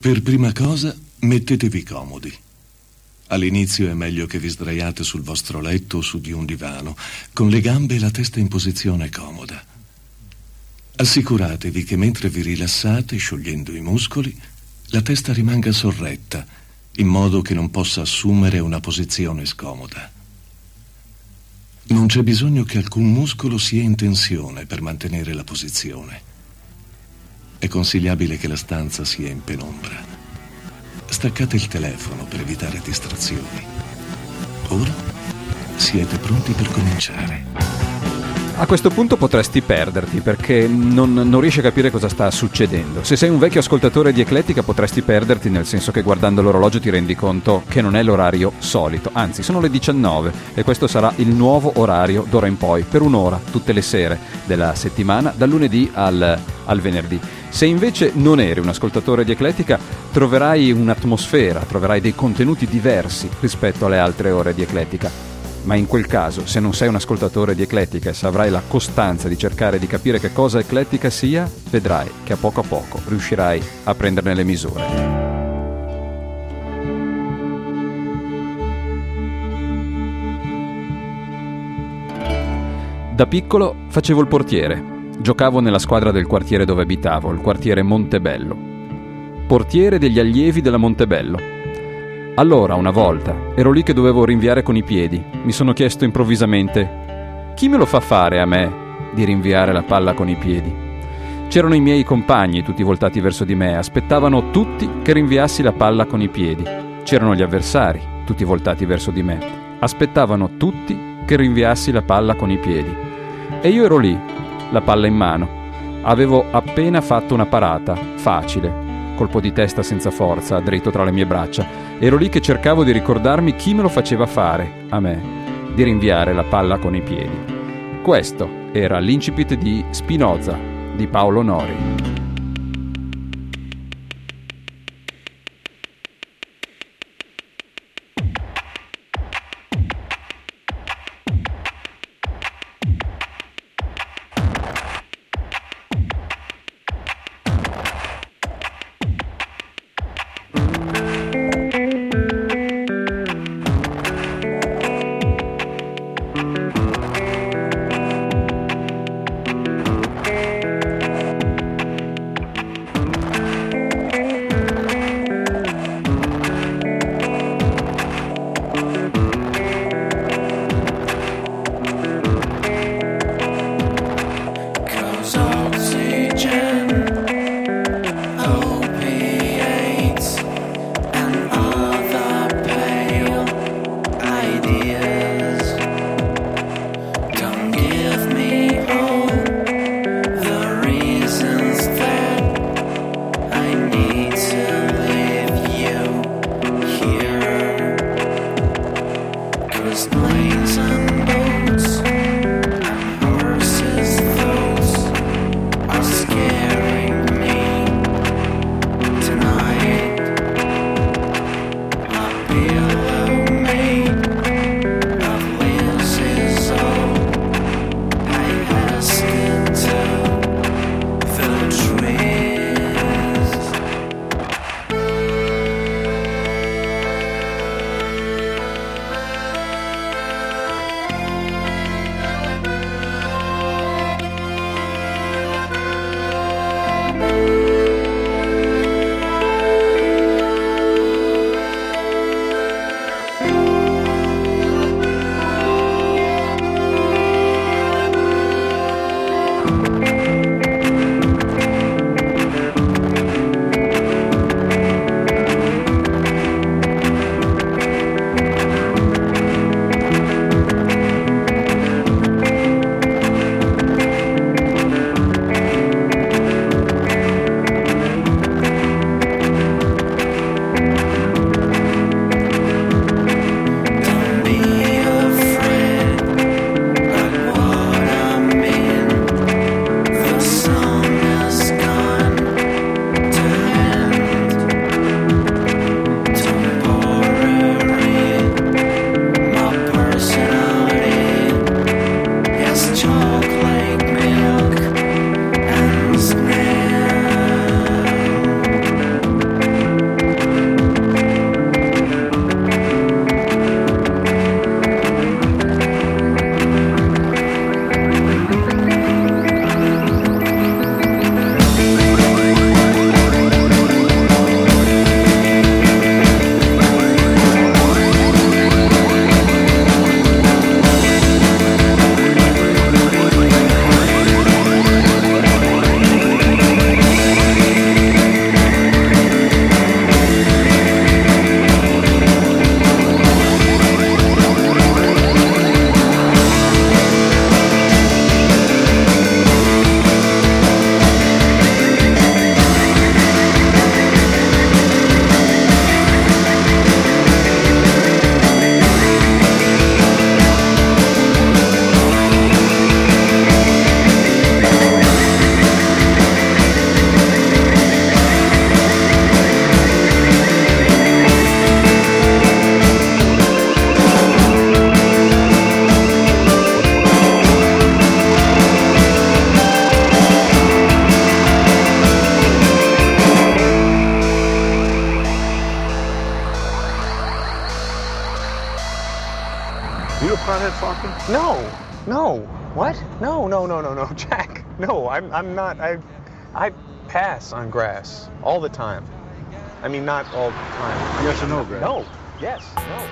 Per prima cosa, mettetevi comodi. All'inizio è meglio che vi sdraiate sul vostro letto o su di un divano, con le gambe e la testa in posizione comoda. Assicuratevi che mentre vi rilassate, sciogliendo i muscoli, la testa rimanga sorretta, in modo che non possa assumere una posizione scomoda. Non c'è bisogno che alcun muscolo sia in tensione per mantenere la posizione. È consigliabile che la stanza sia in penombra. Staccate il telefono per evitare distrazioni. Ora siete pronti per cominciare. A questo punto potresti perderti perché non riesci a capire cosa sta succedendo. Se sei un vecchio ascoltatore di Eclettica potresti perderti, nel senso che guardando l'orologio ti rendi conto che non è l'orario solito. Anzi, sono le 19 e questo sarà il nuovo orario d'ora in poi, per un'ora, tutte le sere della settimana, dal lunedì al venerdì. Se invece non eri un ascoltatore di Eclettica, troverai un'atmosfera, troverai dei contenuti diversi rispetto alle altre ore di Eclettica. Ma in quel caso, se non sei un ascoltatore di Eclettica e se avrai la costanza di cercare di capire che cosa Eclettica sia, vedrai che a poco riuscirai a prenderne le misure. Da piccolo facevo il portiere. Giocavo nella squadra del quartiere dove abitavo, il quartiere Montebello. Portiere degli allievi della Montebello. Allora, una volta, ero lì che dovevo rinviare con i piedi. Mi sono chiesto improvvisamente: chi me lo fa fare a me di rinviare la palla con i piedi? C'erano i miei compagni, tutti voltati verso di me, aspettavano tutti che rinviassi la palla con i piedi. C'erano gli avversari, tutti voltati verso di me, aspettavano tutti che rinviassi la palla con i piedi. E io ero lì, la palla in mano. Avevo appena fatto una parata, facile, colpo di testa senza forza, dritto tra le mie braccia. Ero lì che cercavo di ricordarmi chi me lo faceva fare, a me, di rinviare la palla con i piedi. Questo era l'incipit di Spinoza, di Paolo Nori. Pothead Falcon? No. What? No, Jack. No, I'm not. I pass on grass all the time. I mean, not all the time. Yes or no, Greg? No. Yes. No.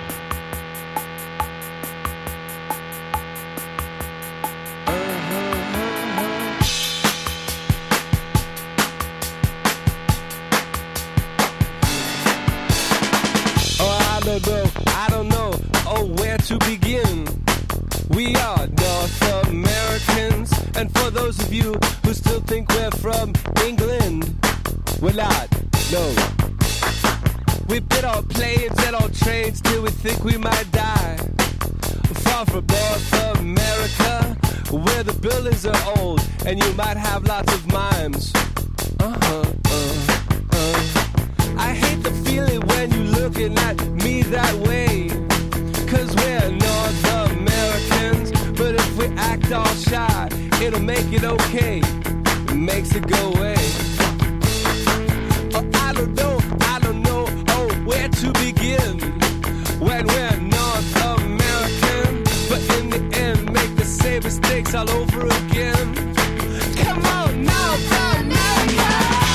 I don't know, where to begin. We are North Americans, and for those of you who still think we're from England, we're not, no. We've been on planes and on trains till we think we might die. Far from North America, where the buildings are old, and you might have lots of mimes. I hate the feeling when you're looking at me that way, 'cause we're North Americans, but if we act all shy, it'll make it okay, it makes it go away. I don't know, where to begin, when we're North American, but in the end make the same mistakes all over again. Come on, North America!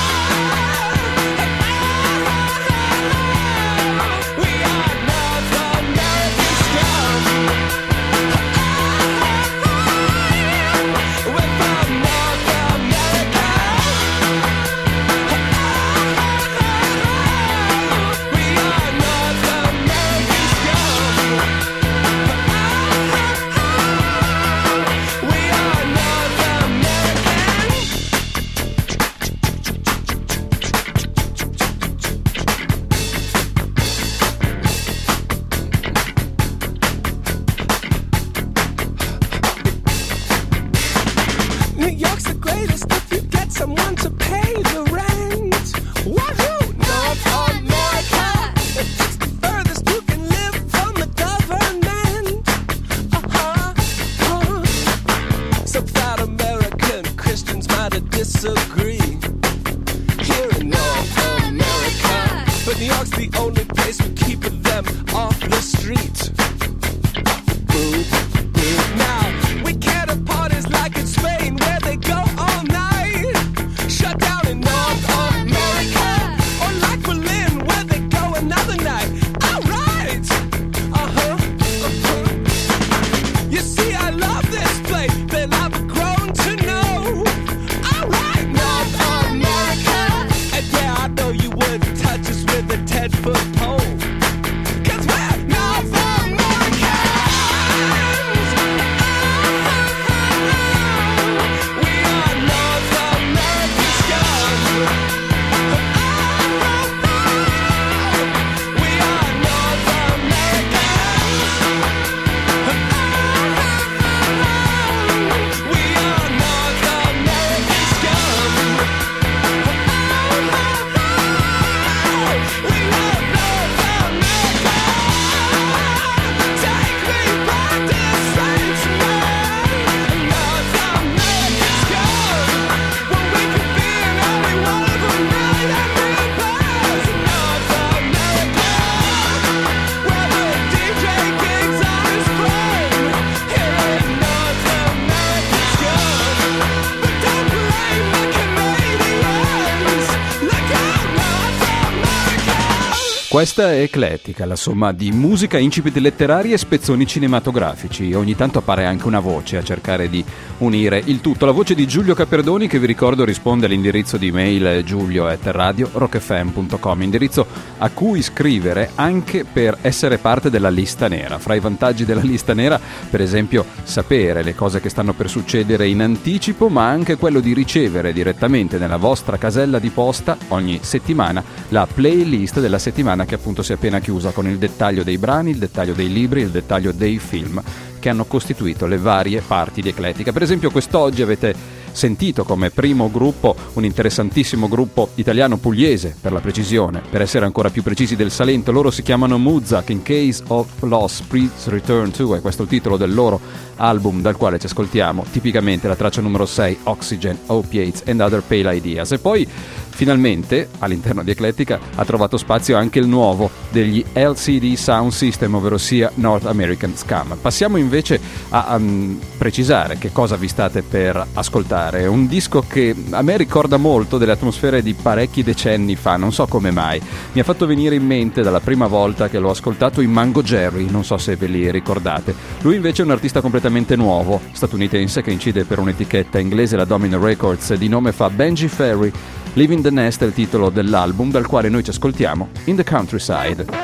Questa è Eclettica, la somma di musica, incipit letterari e spezzoni cinematografici. Ogni tanto appare anche una voce a cercare di unire il tutto. La voce di Giulio Caperdoni, che vi ricordo risponde all'indirizzo di email giulio@radio-rockfm.com, indirizzo a cui scrivere anche per essere parte della lista nera. Fra i vantaggi della lista nera, per esempio, sapere le cose che stanno per succedere in anticipo, ma anche quello di ricevere direttamente nella vostra casella di posta ogni settimana la playlist della settimana, che appunto si è appena chiusa, con il dettaglio dei brani, il dettaglio dei libri, il dettaglio dei film che hanno costituito le varie parti di Eclettica. Per esempio, quest'oggi avete sentito come primo gruppo un interessantissimo gruppo italiano, pugliese per la precisione, per essere ancora più precisi del Salento. Loro si chiamano Muzak. In Case of Loss, Please Return To, è questo il titolo del loro album, dal quale ci ascoltiamo tipicamente la traccia numero 6, Oxygen, Opiates and Other Pale Ideas. E poi Finalmente, all'interno di Eclettica, ha trovato spazio anche il nuovo degli LCD Sound System, ovvero sia North American Scum. Passiamo invece a precisare che cosa vi state per ascoltare. Un disco che a me ricorda molto delle atmosfere di parecchi decenni fa, non so come mai. Mi ha fatto venire in mente dalla prima volta che l'ho ascoltato in Mango Jerry, non so se ve li ricordate. Lui invece è un artista completamente nuovo, statunitense, che incide per un'etichetta inglese, la Domino Records, di nome fa Benji Ferry. Living the Nest è il titolo dell'album dal quale noi ci ascoltiamo In the Countryside.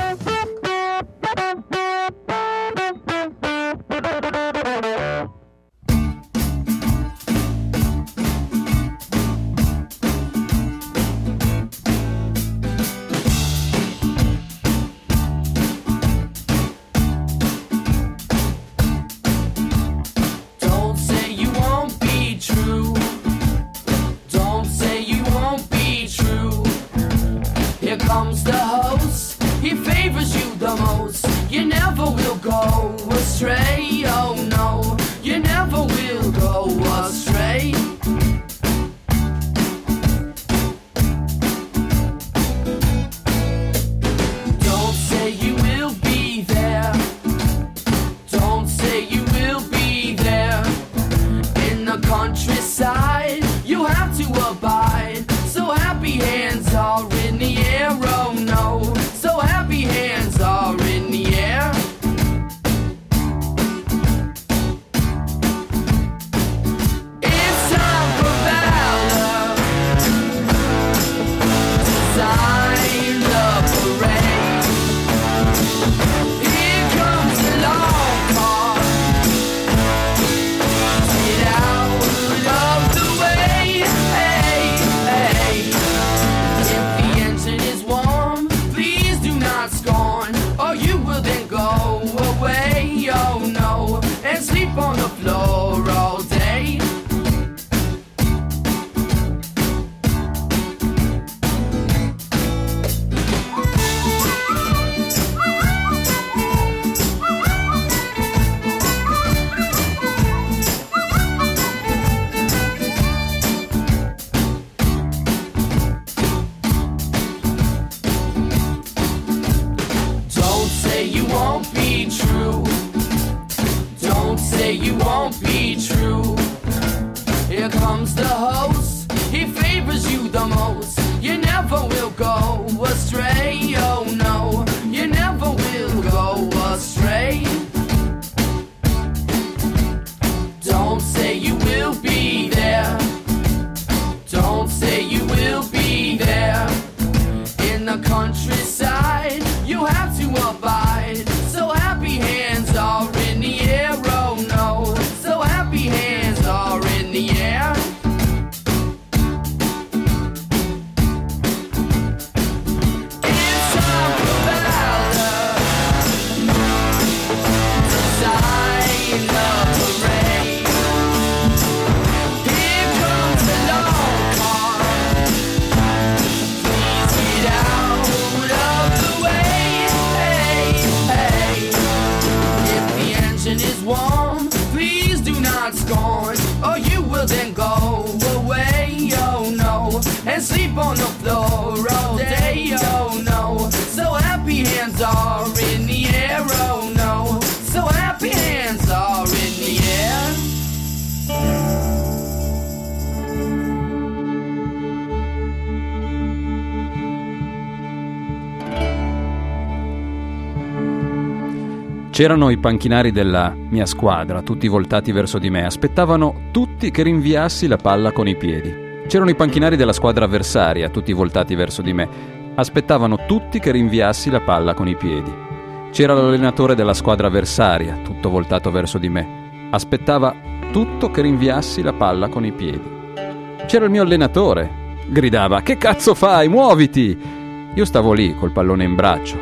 C'erano i panchinari della mia squadra, tutti voltati verso di me. Aspettavano tutti che rinviassi la palla con i piedi. C'erano i panchinari della squadra avversaria, tutti voltati verso di me. Aspettavano tutti che rinviassi la palla con i piedi. C'era l'allenatore della squadra avversaria, tutto voltato verso di me. Aspettava tutto che rinviassi la palla con i piedi. C'era il mio allenatore. Gridava: «Che cazzo fai? Muoviti!» Io stavo lì, col pallone in braccio.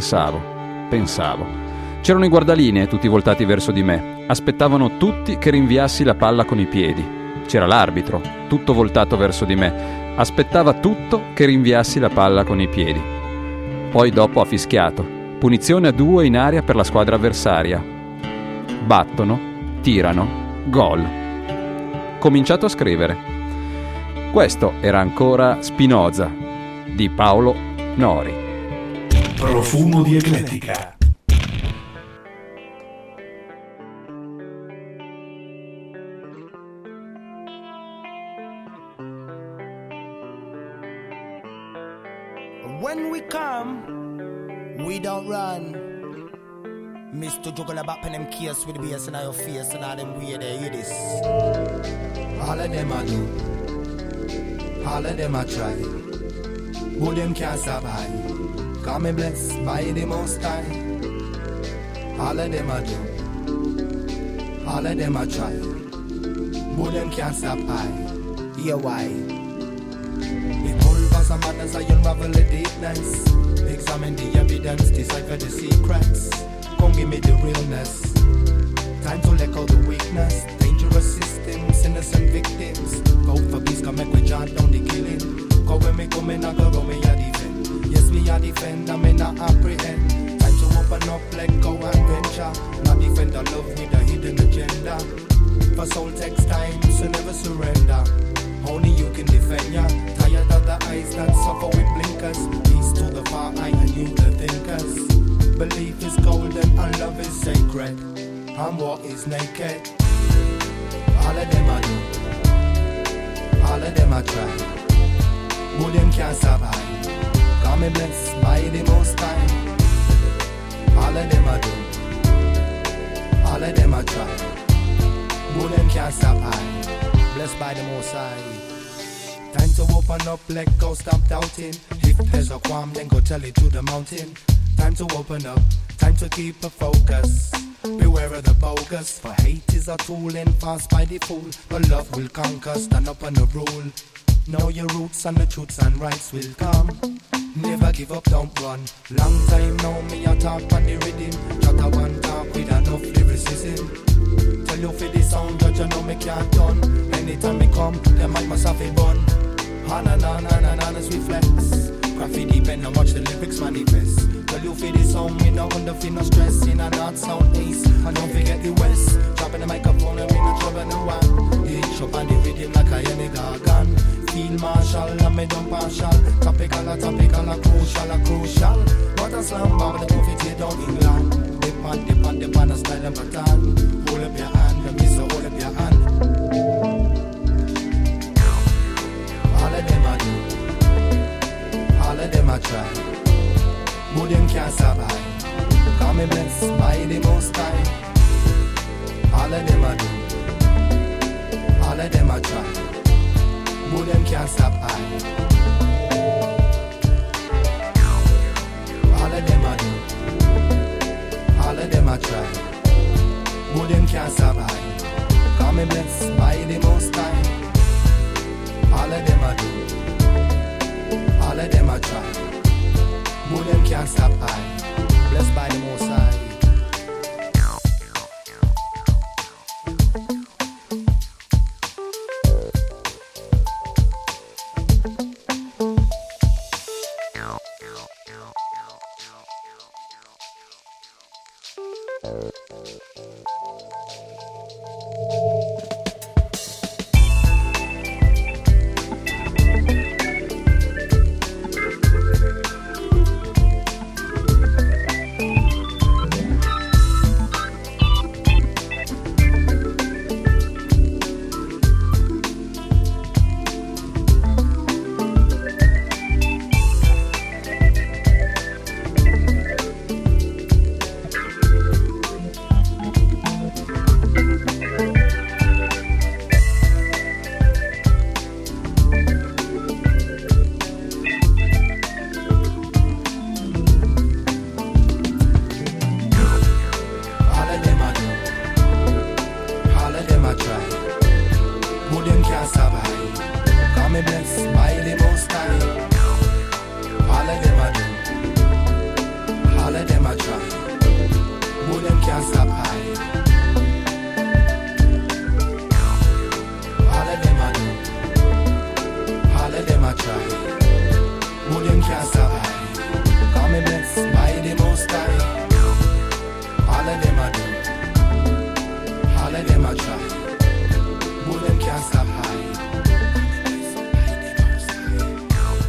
Pensavo. C'erano i guardalinee, tutti voltati verso di me. Aspettavano tutti che rinviassi la palla con i piedi. C'era l'arbitro, tutto voltato verso di me. Aspettava tutto che rinviassi la palla con i piedi. Poi dopo ha fischiato. Punizione a 2 in aria per la squadra avversaria. Battono, tirano, gol. Cominciato a scrivere. Questo era ancora Spinoza di Paolo Nori. Profumo di eclettica. When we come, we don't run. Mr. Juggle about pen them case with the bass in your face and all them weird they hear this. All of them I do, all of them I try. Who them can't survive? Call me blessed by the Most High. All of them I do, all of them I try. Who them can't survive? Yeah, why? The pulvers and manners I unravel the deepness. Examine the evidence, decipher the secrets. Come give me the realness. Time to let go the weakness. Dangerous systems, innocent victims. Vote for peace, come make we jot down the killing. Go when me come in, I go roll me a defend. Yes, me a defend, I may not apprehend. Time to open up, let go and venture. Not defend the love with a hidden agenda. For soul takes time, so never surrender. Only you can defend ya. Tired of the eyes that suffer with blinkers. Peace to the far eye and you the thinkers. Belief is golden and love is sacred. And war is naked. All of them I do, all of them I try. Who them can't survive? God me blessed by the Most High. All of them I do, all of them I try. Who them can't survive? Blessed by the Most High. Time to open up, let go, stop doubting. If there's a qualm, then go tell it to the mountain. Time to open up, time to keep a focus. Beware of the bogus, for hate is a tool and fast by the fool. But love will conquer, stand up on the rule. Know your roots and the truths and rights will come. Never give up, don't run. Long time now me a talk on the rhythm. Shut a one talk with enough lyricism. Tell you for the sound, judge you know me can't done. Anytime me come, them mic must have a bun. On and on and on as we flex. Graffiti pen and watch the lyrics manifest. Tell you for the sound, me no under feel no stress. In a north, south, east, and don't forget the west. Dropping the microphone and me no trouble no one. Hitch up on the rhythm like a any gargan. Feel martial and me don't partial. Topical a crucial a crucial. What a slam bomb the profit here down England. Dip on a style and pattern. Hold up your hand, the miss hold up your hand. All of them I do, all of them I try. Who them can't survive? Call me blessed by the Most High. All of them I do, all of them I try. Who them can't survive? All of them I do, all of them I try. Who them can't survive? Call me blessed by the Most High. All of them I do, all of them I try. Who them can't survive? Blessed by the Most High. All of them I try. Who them can't stop high.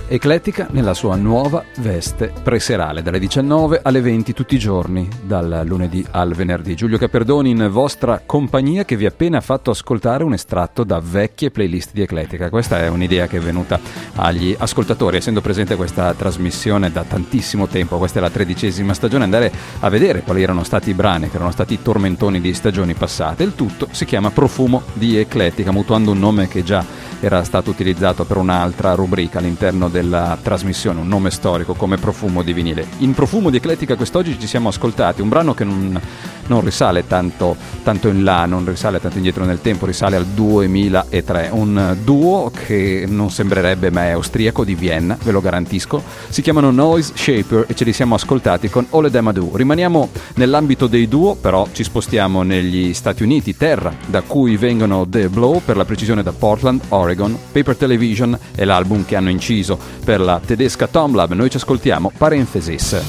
Eclettica nella sua nuova veste preserale, dalle 19 alle 20 tutti i giorni, dal lunedì al venerdì. Giulio Caperdoni in vostra compagnia, che vi ha appena fatto ascoltare un estratto da vecchie playlist di Eclettica. Questa è un'idea che è venuta agli ascoltatori, essendo presente questa trasmissione da tantissimo tempo. Questa è la 13ª stagione, andare a vedere quali erano stati i brani che erano stati i tormentoni di stagioni passate. Il tutto si chiama Profumo di Eclettica, mutuando un nome che già era stato utilizzato per un'altra rubrica all'interno della trasmissione, un nome storico come Profumo di vinile. In Profumo di Eclettica quest'oggi ci siamo ascoltati un brano che non risale tanto in là, non risale tanto indietro nel tempo, risale al 2003, un duo che non sembrerebbe, ma è austriaco, di Vienna, ve lo garantisco. Si chiamano Noise Shaper e ce li siamo ascoltati con All of Them Do. Rimaniamo nell'ambito dei duo, però ci spostiamo negli Stati Uniti, terra da cui vengono The Blow, per la precisione da Portland, Oregon. Paper Television è l'album che hanno inciso per la tedesca Tomlab. Noi ci ascoltiamo Parenthesis.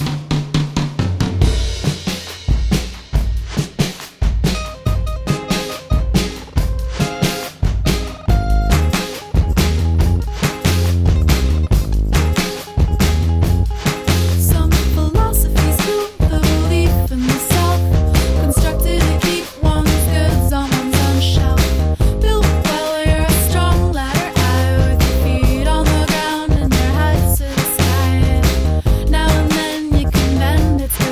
Now and then you can bend it.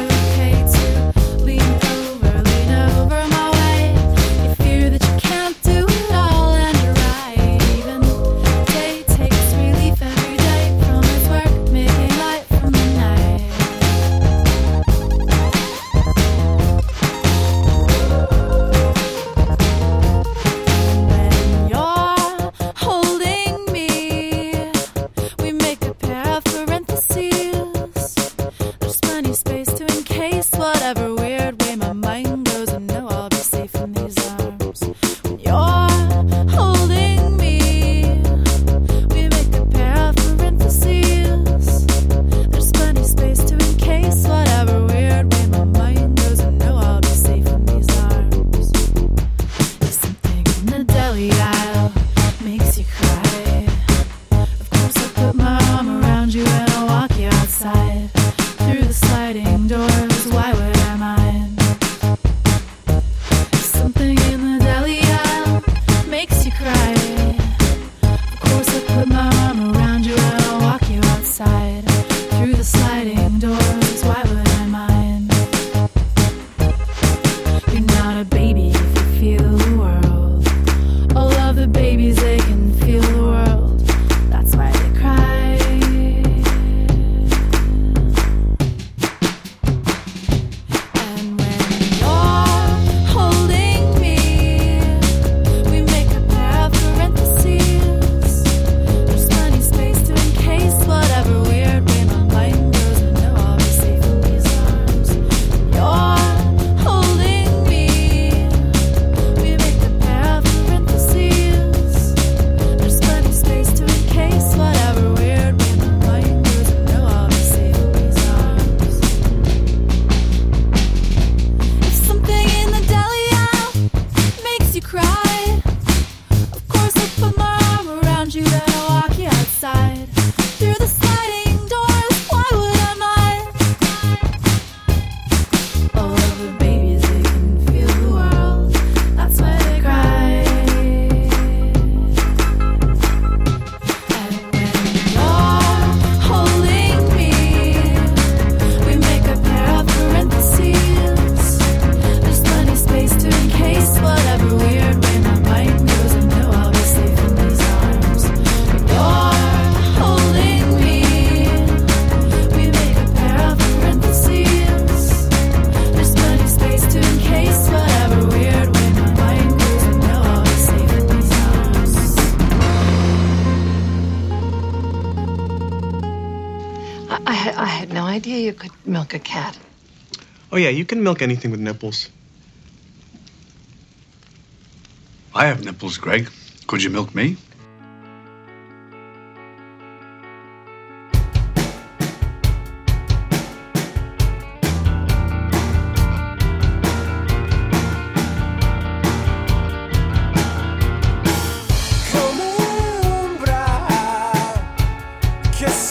I had no idea you could milk a cat. Oh, yeah, you can milk anything with nipples. I have nipples, Greg. Could you milk me? Come un bravo che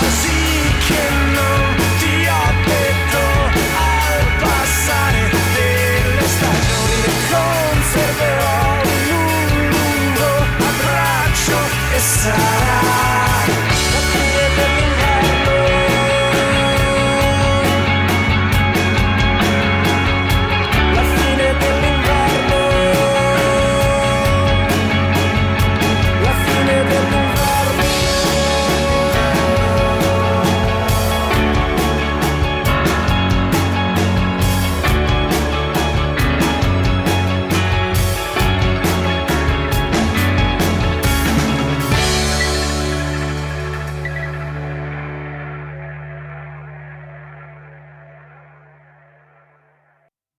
quasi che non ti ho detto al passare delle stagioni. Le conserverò in un lungo abbraccio e sarà